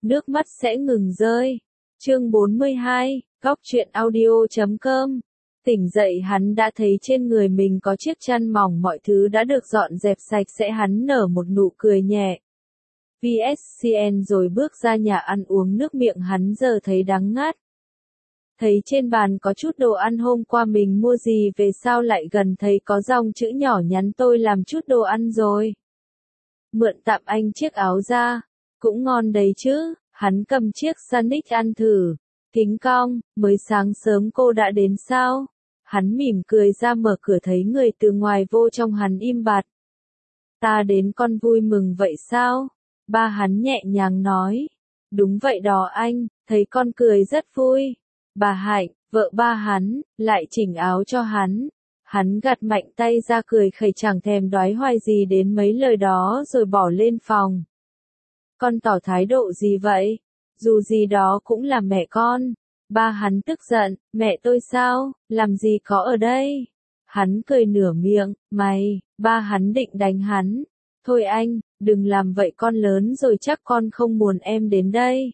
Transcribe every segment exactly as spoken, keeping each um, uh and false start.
nước mắt sẽ ngừng rơi. Chương bốn mươi hai, góc truyện audio chấm com. Tỉnh dậy hắn đã thấy trên người mình có chiếc chăn mỏng, mọi thứ đã được dọn dẹp sạch sẽ, hắn nở một nụ cười nhẹ. vê ét xê en rồi bước ra nhà ăn uống nước, miệng hắn giờ thấy đắng ngắt. Thấy trên bàn có chút đồ ăn hôm qua mình mua, gì về sao lại gần thấy có dòng chữ nhỏ nhắn: tôi làm chút đồ ăn rồi. Mượn tạm anh chiếc áo ra. Cũng ngon đấy chứ. Hắn cầm chiếc sandwich ăn thử. Kính cong, mới sáng sớm cô đã đến sao? Hắn mỉm cười ra mở cửa thấy người từ ngoài vô trong, hắn im bặt. Ta đến, con vui mừng vậy sao? Ba hắn nhẹ nhàng nói. Đúng vậy đó anh, thấy con cười rất vui. Bà Hạnh, vợ ba hắn, lại chỉnh áo cho hắn. Hắn gạt mạnh tay ra cười khẩy, chẳng thèm đoái hoài gì đến mấy lời đó rồi bỏ lên phòng. Con tỏ thái độ gì vậy? Dù gì đó cũng là mẹ con. Ba hắn tức giận, mẹ tôi sao, làm gì có ở đây? Hắn cười nửa miệng, mày, ba hắn định đánh hắn. Thôi anh, đừng làm vậy, con lớn rồi chắc con không muốn em đến đây.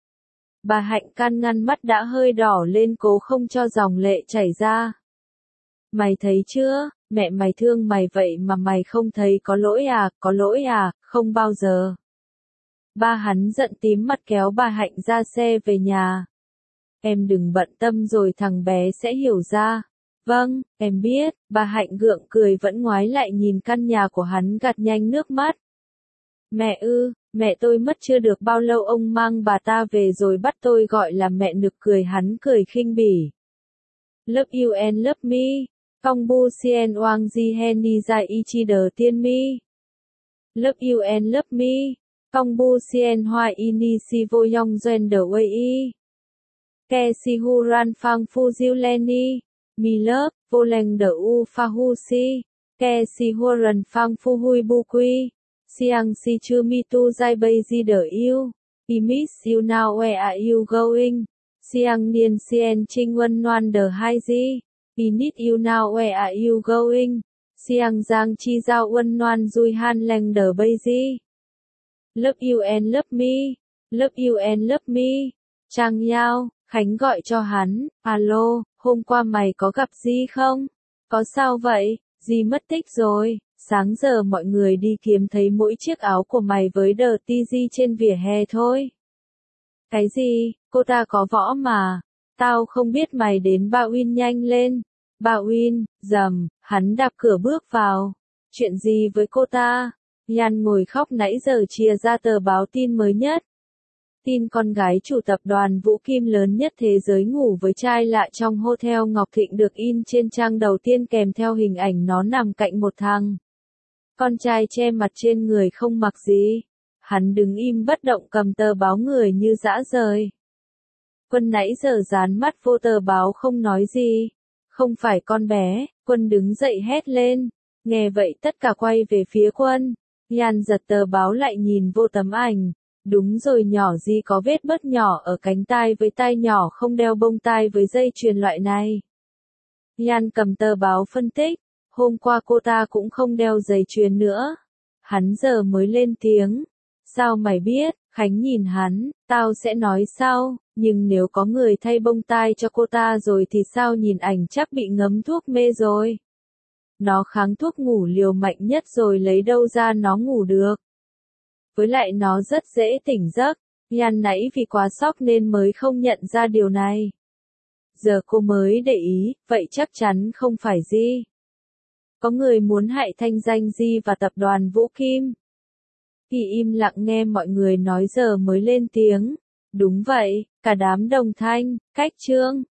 Bà Hạnh can ngăn, mắt đã hơi đỏ lên cố không cho dòng lệ chảy ra. Mày thấy chưa, mẹ mày thương mày vậy mà mày không thấy có lỗi à, có lỗi à, không bao giờ. Ba hắn giận tím mặt kéo bà Hạnh ra xe về nhà. Em đừng bận tâm rồi thằng bé sẽ hiểu ra. Vâng, em biết. Bà Hạnh gượng cười vẫn ngoái lại nhìn căn nhà của hắn, gạt nhanh nước mắt. Mẹ ư, mẹ tôi mất chưa được bao lâu ông mang bà ta về rồi bắt tôi gọi là mẹ, nực cười. Hắn cười khinh bỉ. Love you and love me. Công bu sien oang di hen ni zai ichi đờ tiên mi. Love you and love me. Công bu sien hoa ini si vô yong doen đờ wei y. Ke si hu ran phang phu diu leni. Mi love, vô leng đờ u pha hu si. Ke si hu ran phang phu hui bu quy. Siang si chu mi tu zai bay di đờ yêu. I miss you now, where are you going? Siang niên sien trinh wân noan đờ hai di. I need you now, where are you going? Siang giang chi giao wân noan dui han leng đờ bay di. Love you and love me. Love you and love me. Trang Yao, Khánh gọi cho hắn. Alo, hôm qua mày có gặp Di không? Có sao vậy? Di mất tích rồi. Sáng giờ mọi người đi kiếm thấy mỗi chiếc áo của mày với đờ ti Di trên vỉa hè thôi. Cái gì? Cô ta có võ mà. Tao không biết mày đến. Ba Win nhanh lên. Ba Win, dầm, hắn đạp cửa bước vào. Chuyện gì với cô ta? Yan ngồi khóc nãy giờ chia ra tờ báo tin mới nhất. Tin con gái chủ tập đoàn Vũ Kim lớn nhất thế giới ngủ với trai lạ trong Hotel Ngọc Thịnh được in trên trang đầu tiên kèm theo hình ảnh nó nằm cạnh một thằng. Con trai che mặt trên người không mặc gì. Hắn đứng im bất động cầm tờ báo người như dã rời. Quân nãy giờ dán mắt vô tờ báo không nói gì. Không phải con bé, Quân đứng dậy hét lên. Nghe vậy tất cả quay về phía Quân. Yan giật tờ báo lại nhìn vô tấm ảnh. Đúng rồi, nhỏ Di có vết bớt nhỏ ở cánh tai với tai nhỏ không đeo bông tai với dây chuyền loại này. Yan cầm tờ báo phân tích. Hôm qua cô ta cũng không đeo giày chuyền nữa. Hắn giờ mới lên tiếng. Sao mày biết? Khánh nhìn hắn. Tao sẽ nói sau. Nhưng nếu có người thay bông tai cho cô ta rồi thì sao, nhìn ảnh chắc bị ngấm thuốc mê rồi. Nó kháng thuốc ngủ liều mạnh nhất rồi, lấy đâu ra nó ngủ được. Với lại nó rất dễ tỉnh giấc. Yan nãy vì quá sốc nên mới không nhận ra điều này. Giờ cô mới để ý, vậy chắc chắn không phải Di. Có người muốn hại thanh danh Di và tập đoàn Vũ Kim. Thì im lặng nghe mọi người nói giờ mới lên tiếng. Đúng vậy, cả đám đồng thanh, cách trương.